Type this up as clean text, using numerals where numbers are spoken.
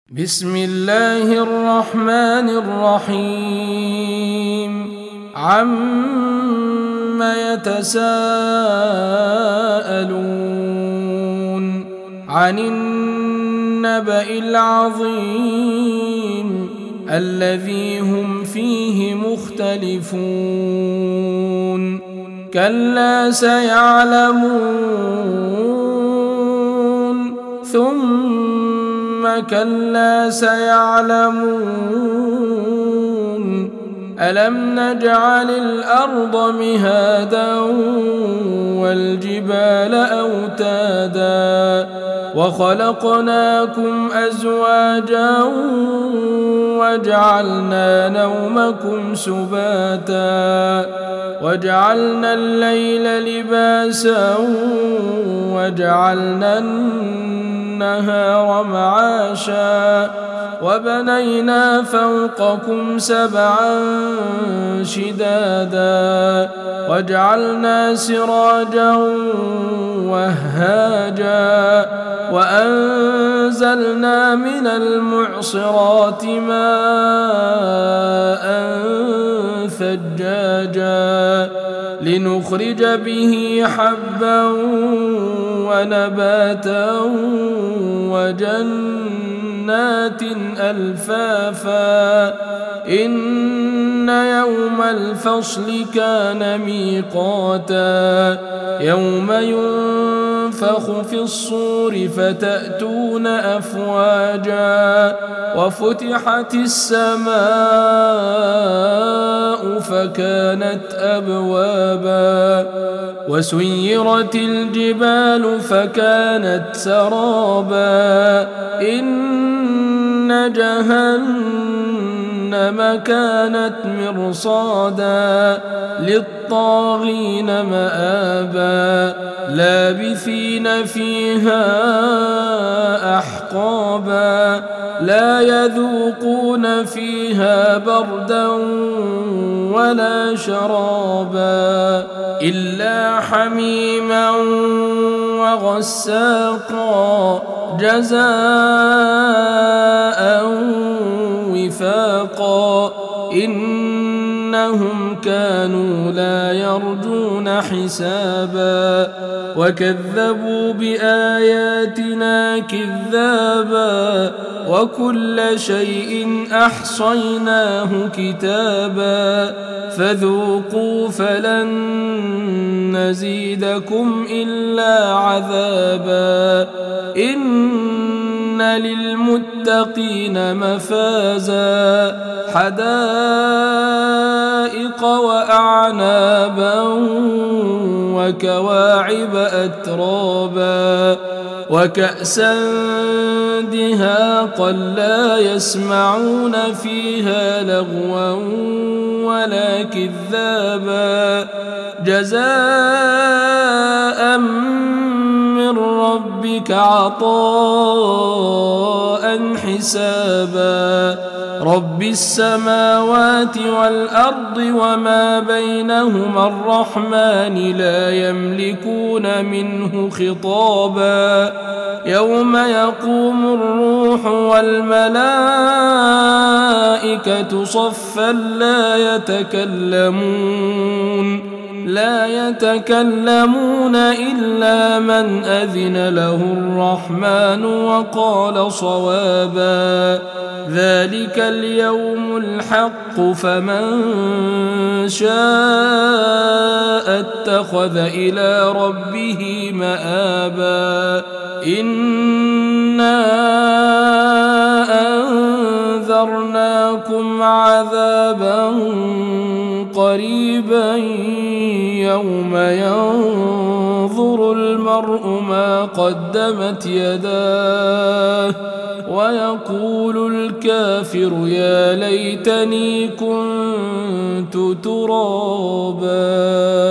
بسم الله الرحمن الرحيم عم يتساءلون عن النبأ العظيم الذي هم فيه مختلفون كلا سيعلمون ثم كلا سيعلمون ألم نجعل الأرض مهادا والجبال أوتادا وخلقناكم أزواجا وجعلنا نومكم سباتا وجعلنا الليل لباسا وجعلنا النهار معاشا وبنينا فوقكم سبعا شدادا وجعلنا سراجا وهاجا وأنزلنا من المعصرات ماء ثجاجا لنخرج به حبا ونباتا وجنات ألفافا إن يوم الفصل كان ميقاتا يوم ينفخ في الصور فتأتون أفواجا وفتحت السماء فكانت أبوابا وسيرت الجبال فكانت سرابا إن جهنم كانت مرصادا للطاغين مآبا لابثين فيها أحقابا لا يذوقون فيها بردا ولا شرابا إلا حميما وغساقا جزاء وفاقا إنهم كانوا لا يرجون حسابا وكذبوا بآياتنا كذابا وكل شيء أحصيناه كتابا فذوقوا فلن نزيدكم إلا عذابا إن للمتقين مفازا حدائق وأعنابا وكواعب أترابا وكأسا دهاقا لا يسمعون فيها لغوا ولا كذابا جزاء من ربك عطاء حسابا رب السماوات والأرض وما بينهما الرحمن لا يملكون منه خطابا يوم يقوم الروح والملائكة صفا لا يتكلمون إلا من أذن له الرحمن وقال صوابا ذلك اليوم الحق فمن شاء اتخذ إلى ربه مآبا إنا أنذرناكم عذابا قريبا يوم ينظر المرء ما قدمت يداه ويقول الكافر يا ليتني كنت ترابا.